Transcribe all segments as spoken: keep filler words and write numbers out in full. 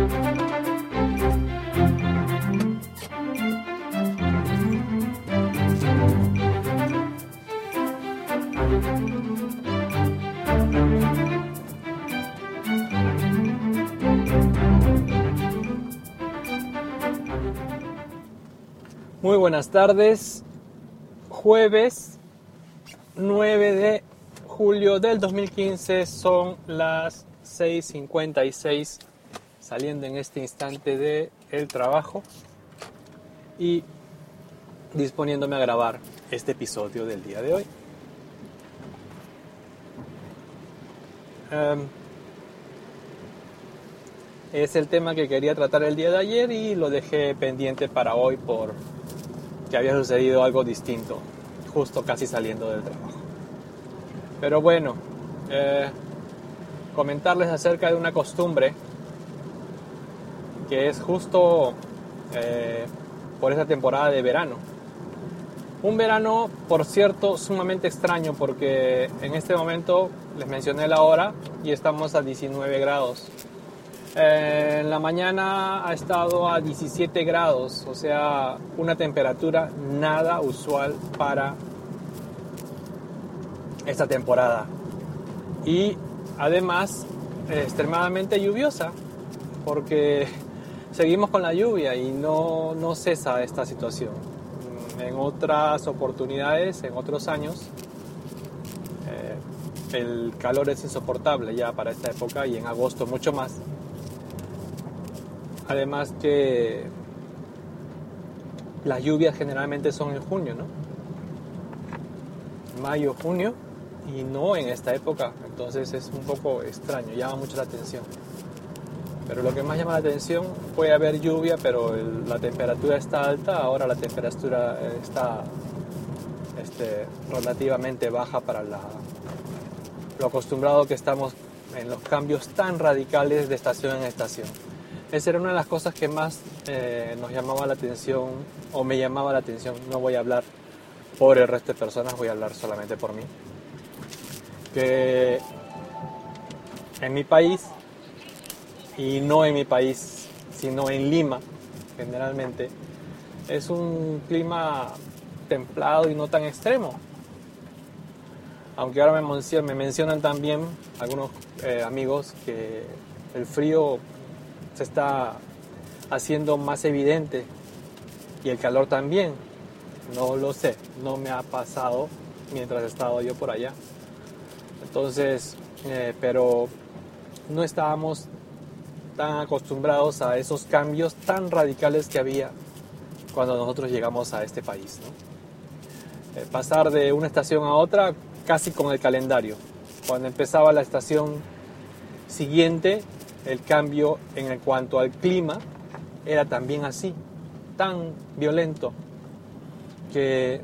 Muy buenas tardes, jueves nueve de julio del dos mil quince, son las seis cincuenta y seis, saliendo en este instante del trabajo y disponiéndome a grabar este episodio del día de hoy. Um, es el tema que quería tratar el día de ayer y lo dejé pendiente para hoy por que había sucedido algo distinto, justo casi saliendo del trabajo. Pero bueno, eh, comentarles acerca de una costumbre que es justo eh, por esta temporada de verano. Un verano, por cierto, sumamente extraño porque en este momento les mencioné la hora y estamos a diecinueve grados. Eh, en la mañana ha estado a diecisiete grados, o sea, una temperatura nada usual para esta temporada. Y además, eh, extremadamente lluviosa, porque seguimos con la lluvia y no, no cesa esta situación. En otras oportunidades, en otros años, eh, el calor es insoportable ya para esta época y en agosto mucho más. Además que las lluvias generalmente son en junio, ¿no? Mayo, junio, y no en esta época. Entonces es un poco extraño, llama mucho la atención. Pero lo que más llama la atención, puede haber lluvia, pero el, la temperatura está alta. Ahora la temperatura está este, relativamente baja para la, lo acostumbrado que estamos en los cambios tan radicales de estación en estación. Esa era una de las cosas que más eh, nos llamaba la atención, o me llamaba la atención. No voy a hablar por el resto de personas, voy a hablar solamente por mí. Que en mi país, y no en mi país, sino en Lima, generalmente, es un clima templado y no tan extremo. Aunque ahora me mencionan, me mencionan también algunos eh, amigos que el frío se está haciendo más evidente y el calor también. No lo sé, no me ha pasado mientras he estado yo por allá. Entonces, eh, pero no estábamos tan acostumbrados a esos cambios tan radicales que había cuando nosotros llegamos a este país, ¿no? Eh, pasar de una estación a otra casi con el calendario. Cuando empezaba la estación siguiente, el cambio en cuanto al clima era también así, tan violento, que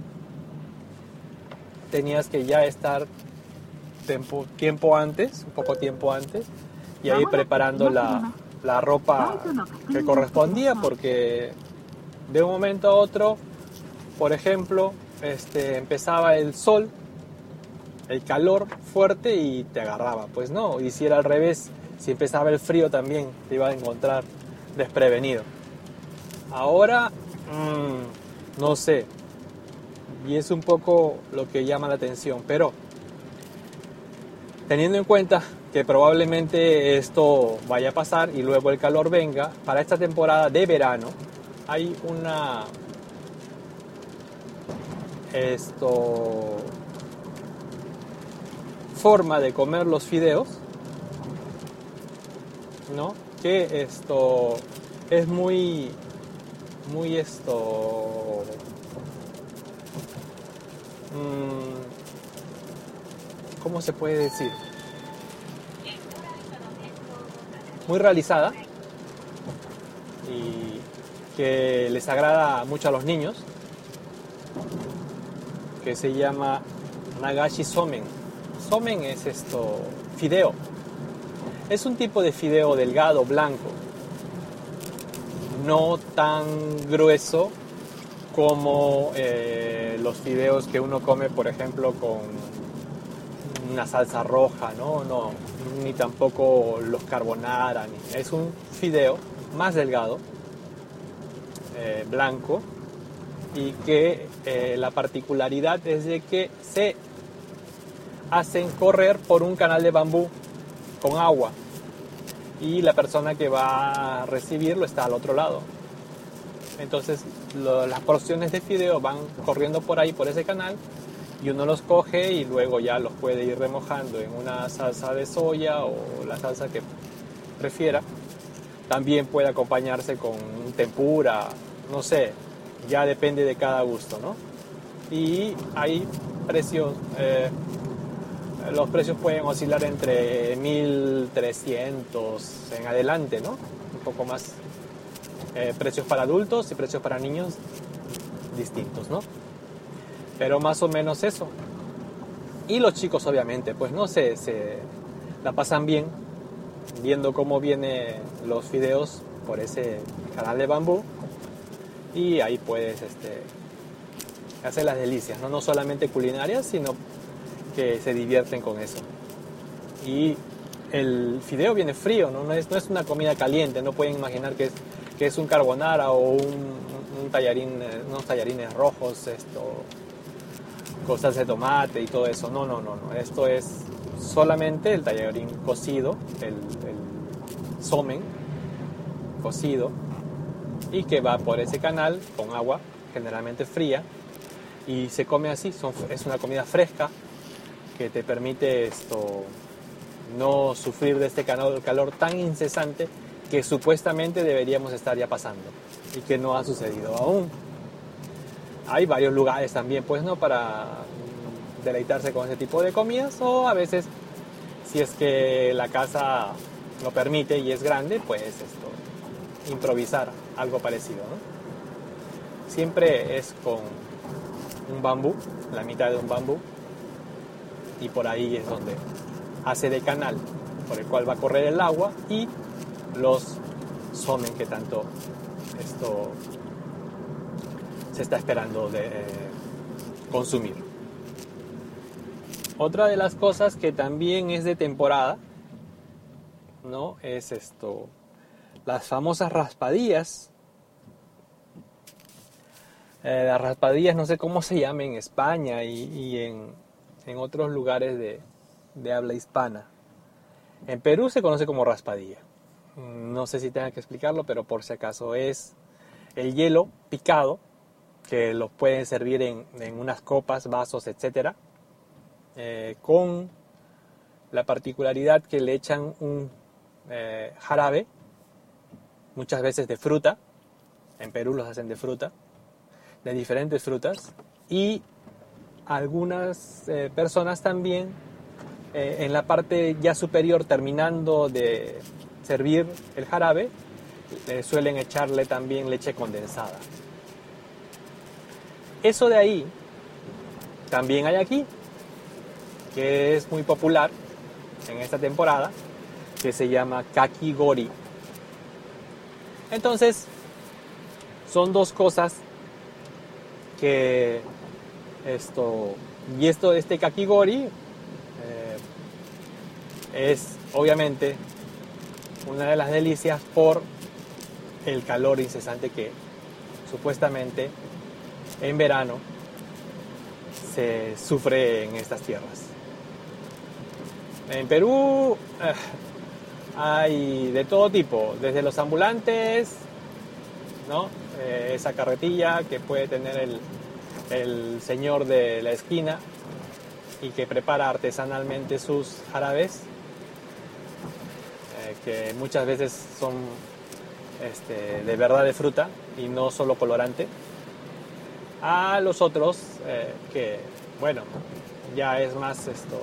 tenías que ya estar tiempo, tiempo antes, un poco tiempo antes, y ahí preparando la, la ropa que correspondía, porque de un momento a otro, por ejemplo, este, empezaba el sol, el calor fuerte y te agarraba. Pues no, y si era al revés, si empezaba el frío también te iba a encontrar desprevenido. Ahora, mmm, no sé, y es un poco lo que llama la atención, pero teniendo en cuenta que probablemente esto vaya a pasar y luego el calor venga, para esta temporada de verano hay una esto forma de comer los fideos, ¿no? Que esto es muy muy esto mmm, ¿cómo se puede decir? Muy realizada y que les agrada mucho a los niños, que se llama Nagashi Somen. Somen es esto, fideo. Es un tipo de fideo delgado, blanco, no tan grueso como eh, los fideos que uno come, por ejemplo, con una salsa roja, ¿no? No, ni tampoco los carbonara. Ni. Es un fideo más delgado, eh, blanco, y que eh, la particularidad es de que se hacen correr por un canal de bambú con agua y la persona que va a recibirlo está al otro lado. Entonces lo, las porciones de fideo van corriendo por ahí, por ese canal, y uno los coge y luego ya los puede ir remojando en una salsa de soya o la salsa que prefiera. También puede acompañarse con un tempura, no sé, ya depende de cada gusto, ¿no? Y hay precios, eh, los precios pueden oscilar entre mil trescientos en adelante, ¿no? Un poco más. Eh, precios para adultos y precios para niños distintos, ¿no? Pero más o menos eso. Y los chicos obviamente, pues no sé, se la pasan bien viendo cómo vienen los fideos por ese canal de bambú, y ahí puedes este, hacer las delicias, ¿no? No solamente culinarias, sino que se divierten con eso. Y el fideo viene frío, ¿no? No es, no es una comida caliente, no pueden imaginar que es, que es un carbonara o un, un tallarín, unos tallarines rojos, esto, cosas de tomate y todo eso. No, no, no, no. Esto es solamente el tallarín cocido, el, el somen cocido, y que va por ese canal con agua generalmente fría y se come así. Son, es una comida fresca que te permite esto no sufrir de este calor, calor tan incesante que supuestamente deberíamos estar ya pasando y que no ha sucedido aún. Hay varios lugares también, pues, ¿no?, para deleitarse con ese tipo de comidas, o a veces, si es que la casa lo permite y es grande, pues esto, improvisar algo parecido, ¿no? Siempre es con un bambú, la mitad de un bambú, y por ahí es donde hace de canal por el cual va a correr el agua y los somen que tanto esto se está esperando de eh, consumir. Otra de las cosas que también es de temporada, ¿no?, es esto, las famosas raspadillas. Eh, las raspadillas no sé cómo se llama en España y, y en, en otros lugares de, de habla hispana. En Perú se conoce como raspadilla. No sé si tenga que explicarlo, pero por si acaso es el hielo picado, que lo pueden servir en, en unas copas, vasos, etcétera, eh, con la particularidad que le echan un eh, jarabe, muchas veces de fruta. En Perú los hacen de fruta, de diferentes frutas, y algunas eh, personas también eh, en la parte ya superior, terminando de servir el jarabe, eh, suelen echarle también leche condensada. Eso de ahí también hay aquí, que es muy popular en esta temporada, que se llama kakigori. Entonces, son dos cosas que esto, y esto, este kakigori eh, es obviamente una de las delicias por el calor incesante que supuestamente en verano se sufre en estas tierras. En Perú eh, hay de todo tipo, desde los ambulantes, ¿no? Eh, esa carretilla que puede tener el, el señor de la esquina y que prepara artesanalmente sus jarabes, eh, que muchas veces son este, de verdad de fruta y no solo colorante, a los otros eh, que, bueno, ya es más esto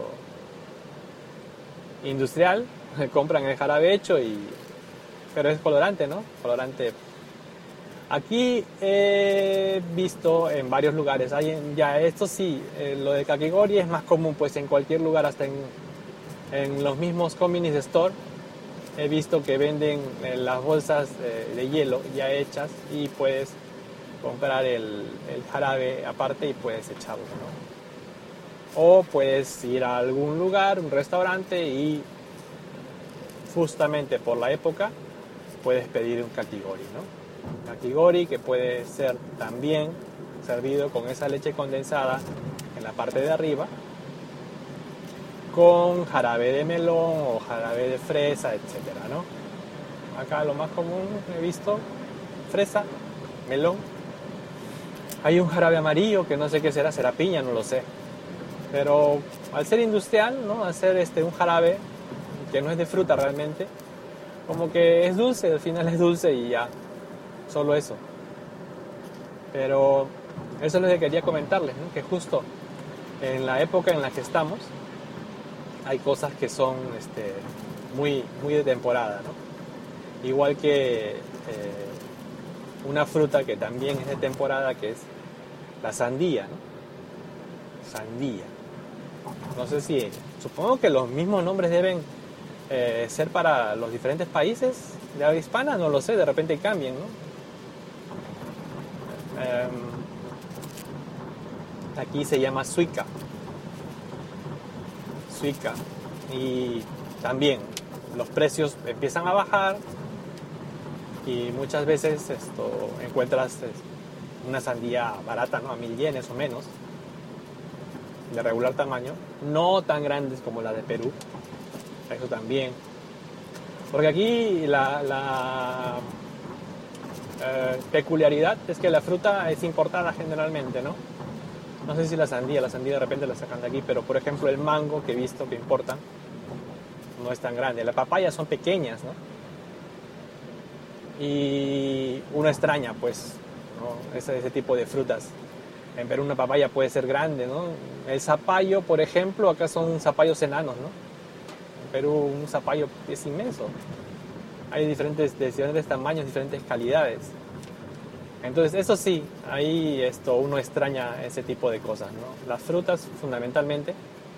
industrial, compran el jarabe hecho, y, pero es colorante, ¿no? Colorante. Aquí he visto en varios lugares, hay en, ya esto sí, eh, lo de kakigori es más común, pues en cualquier lugar, hasta en, en los mismos convenience store, he visto que venden eh, las bolsas eh, de hielo ya hechas y puedes comprar el, el jarabe aparte y puedes echarlo, ¿no? O puedes ir a algún lugar, un restaurante, y justamente por la época puedes pedir un kakigori, ¿no? Kakigori que puede ser también servido con esa leche condensada en la parte de arriba, con jarabe de melón o jarabe de fresa, etcétera, ¿no? Acá lo más común he visto, fresa, melón. Hay un jarabe amarillo que no sé qué será, será piña, no lo sé. Pero al ser industrial, ¿no? Al ser este, un jarabe que no es de fruta realmente, como que es dulce, al final es dulce y ya, solo eso. Pero eso es lo que quería comentarles, ¿no? Que justo en la época en la que estamos hay cosas que son este, muy, muy de temporada, ¿no? Igual que eh, una fruta que también es de temporada, que es la sandía, ¿no? Sandía. No sé si, supongo que los mismos nombres deben eh, ser para los diferentes países de habla hispana, no lo sé, de repente cambian, ¿no? Eh, aquí se llama suica. Suica. Y también los precios empiezan a bajar y muchas veces esto encuentras una sandía barata, ¿no? A mil yenes o menos, de regular tamaño, no tan grandes como la de Perú, eso también, porque aquí la, la eh, peculiaridad es que la fruta es importada generalmente, ¿no? No sé si la sandía, la sandía de repente la sacan de aquí, pero por ejemplo el mango que he visto que importan no es tan grande, las papayas son pequeñas, ¿no? Y uno extraña, pues, ¿no? ese, ese tipo de frutas. En Perú una papaya puede ser grande, ¿no? El zapallo, por ejemplo, acá son zapallos enanos, ¿no? En Perú un zapallo es inmenso. Hay diferentes, de diferentes tamaños, diferentes calidades. Entonces, eso sí, ahí esto, uno extraña ese tipo de cosas, ¿no? Las frutas, fundamentalmente,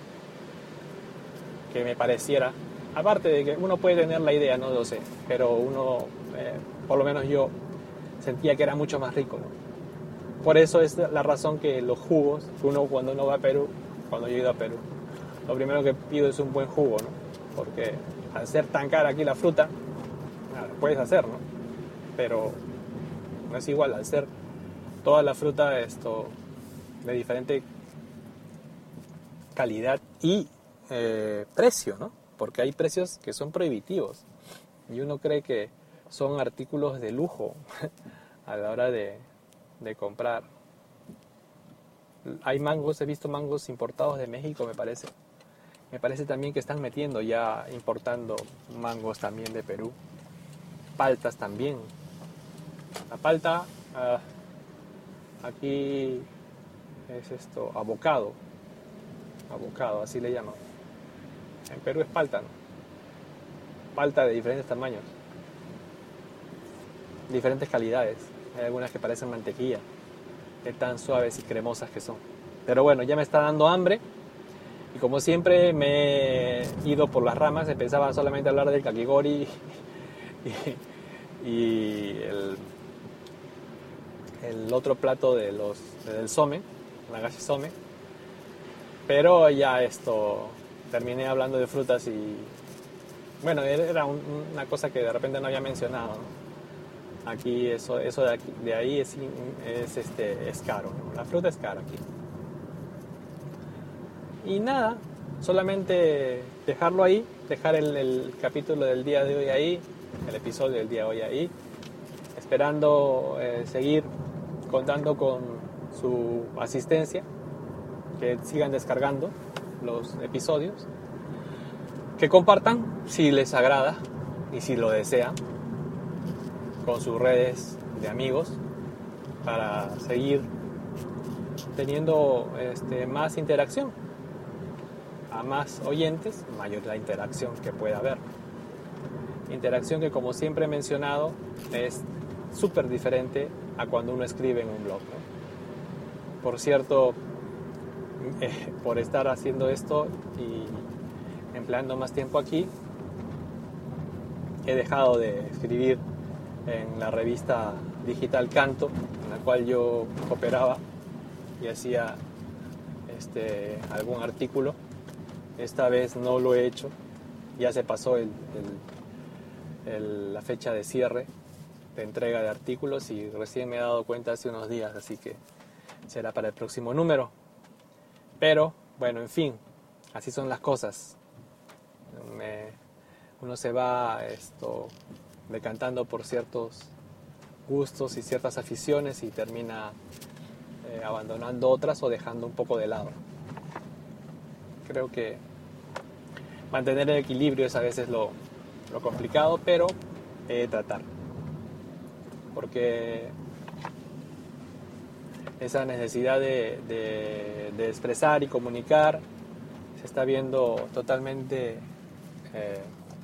que me pareciera, aparte de que uno puede tener la idea, no lo sé, pero uno, eh, por lo menos yo, sentía que era mucho más rico, ¿no? Por eso es la razón que los jugos, que uno cuando uno va a Perú, cuando yo he ido a Perú, lo primero que pido es un buen jugo, ¿no? Porque al ser tan cara aquí la fruta, nada, puedes hacer, ¿no? Pero no es igual, al ser toda la fruta esto de diferente calidad y eh, precio, ¿no? Porque hay precios que son prohibitivos y uno cree que son artículos de lujo a la hora de, de comprar. Hay mangos, he visto mangos importados de México, me parece. Me parece también que están metiendo ya, importando mangos también de Perú. Paltas también. La palta, uh, aquí es esto, abocado. Abocado, así le llaman. En Perú es palta, ¿no? Palta de diferentes tamaños. Diferentes calidades. Hay algunas que parecen mantequilla, de tan suaves y cremosas que son. Pero bueno, ya me está dando hambre. Y como siempre me he ido por las ramas, pensaba solamente hablar del kakigori y, y el, el otro plato de los, del some, nagashi some. Pero ya esto, terminé hablando de frutas y bueno, era un, una cosa que de repente no había mencionado, ¿no? Aquí eso, eso de, aquí, de ahí es, es, este, es caro, ¿no? La fruta es cara aquí. Y nada, solamente dejarlo ahí, dejar el, el capítulo del día de hoy ahí, el episodio del día de hoy ahí, esperando eh, seguir contando con su asistencia, que sigan descargando los episodios, que compartan si les agrada y si lo desean con sus redes de amigos para seguir teniendo este, más interacción. A más oyentes, mayor la interacción que pueda haber. Interacción que, como siempre he mencionado, es súper diferente a cuando uno escribe en un blog, ¿no? Por cierto, eh, por estar haciendo esto y empleando más tiempo aquí, he dejado de escribir en la revista digital Canto, en la cual yo cooperaba y hacía este, algún artículo. Esta vez no lo he hecho, ya se pasó el, el, el, la fecha de cierre de entrega de artículos y recién me he dado cuenta hace unos días, así que será para el próximo número. Pero, bueno, en fin, así son las cosas. Me, uno se va esto, decantando por ciertos gustos y ciertas aficiones y termina eh, abandonando otras o dejando un poco de lado. Creo que mantener el equilibrio es a veces lo, lo complicado, pero eh, tratar. Porque esa necesidad de, de, de expresar y comunicar se está viendo totalmente eh,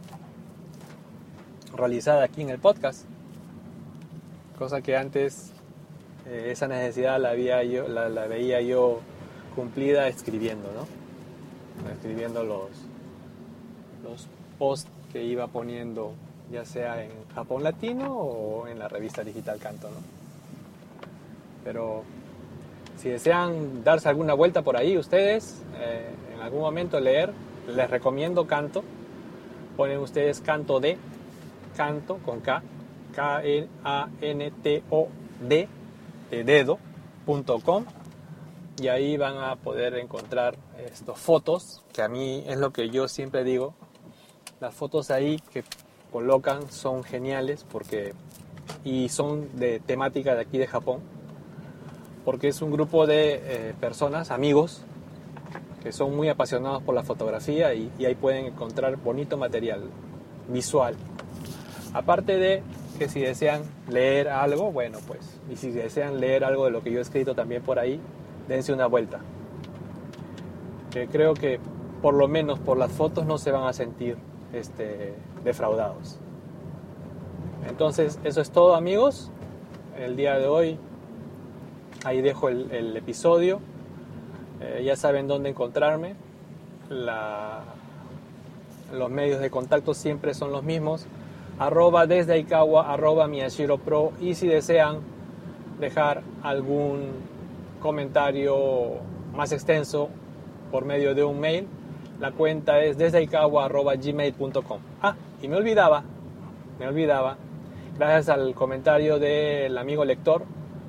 realizada aquí en el podcast, cosa que antes eh, esa necesidad la, había yo, la, la veía yo cumplida escribiendo, ¿no? Escribiendo los, los posts que iba poniendo, ya sea en Japón Latino o en la revista digital Canto, ¿no? Pero si desean darse alguna vuelta por ahí ustedes, eh, en algún momento leer, les recomiendo Canto. Ponen ustedes Canto de, Canto con K, K A N T O D, de dedo, punto com, y ahí van a poder encontrar estas fotos, que a mí es lo que yo siempre digo, las fotos ahí que colocan son geniales porque y son de temática de aquí de Japón, porque es un grupo de eh, personas, amigos, que son muy apasionados por la fotografía y, y ahí pueden encontrar bonito material visual. Aparte de que si desean leer algo, bueno, pues, y si desean leer algo de lo que yo he escrito también por ahí, dense una vuelta. Que creo que por lo menos por las fotos no se van a sentir este, defraudados. Entonces, eso es todo, amigos. El día de hoy, ahí dejo el, el episodio. Eh, ya saben dónde encontrarme. La, los medios de contacto siempre son los mismos. Arroba desde Aikawa, arroba Miyashiro Pro. Y si desean dejar algún comentario más extenso por medio de un mail, la cuenta es desde aikawa arroba gmail punto com. Ah, y me olvidaba, me olvidaba, gracias al comentario del amigo lector,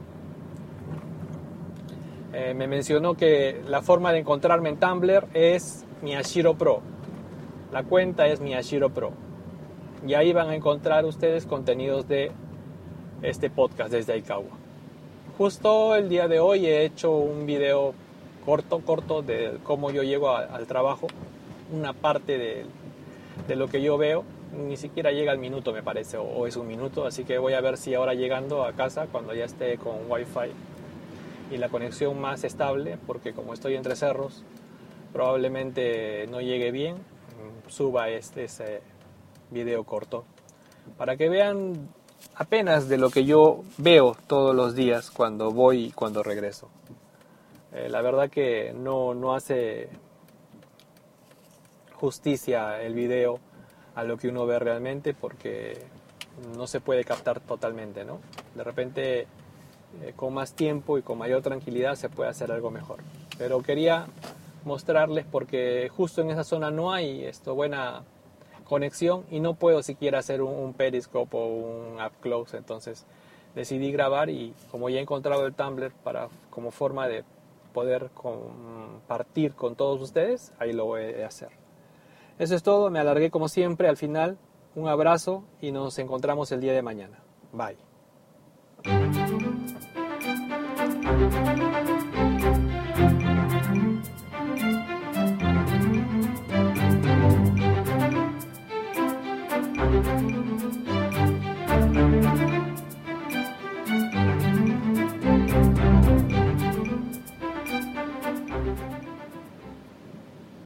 eh, me mencionó que la forma de encontrarme en Tumblr es Miyashiro Pro. La cuenta es Miyashiro Pro. Y ahí van a encontrar ustedes contenidos de este podcast desde Aikawa. Justo el día de hoy he hecho un video corto, corto de cómo yo llego a, al trabajo. Una parte de, de lo que yo veo. Ni siquiera llega al minuto, me parece, o, o es un minuto. Así que voy a ver si ahora llegando a casa, cuando ya esté con Wi-Fi y la conexión más estable, porque como estoy entre cerros, probablemente no llegue bien, suba este ese video corto para que vean apenas de lo que yo veo todos los días cuando voy y cuando regreso. Eh, la verdad que no, no hace justicia el video a lo que uno ve realmente, porque no se puede captar totalmente, ¿no? De repente eh, con más tiempo y con mayor tranquilidad se puede hacer algo mejor. Pero quería mostrarles porque justo en esa zona no hay esto buena conexión y no puedo siquiera hacer un, un Periscope o un Up Close. Entonces decidí grabar y como ya he encontrado el Tumblr para, como forma de poder compartir con todos ustedes, ahí lo voy a hacer. Eso es todo, me alargué como siempre. Al final, un abrazo y nos encontramos el día de mañana. Bye.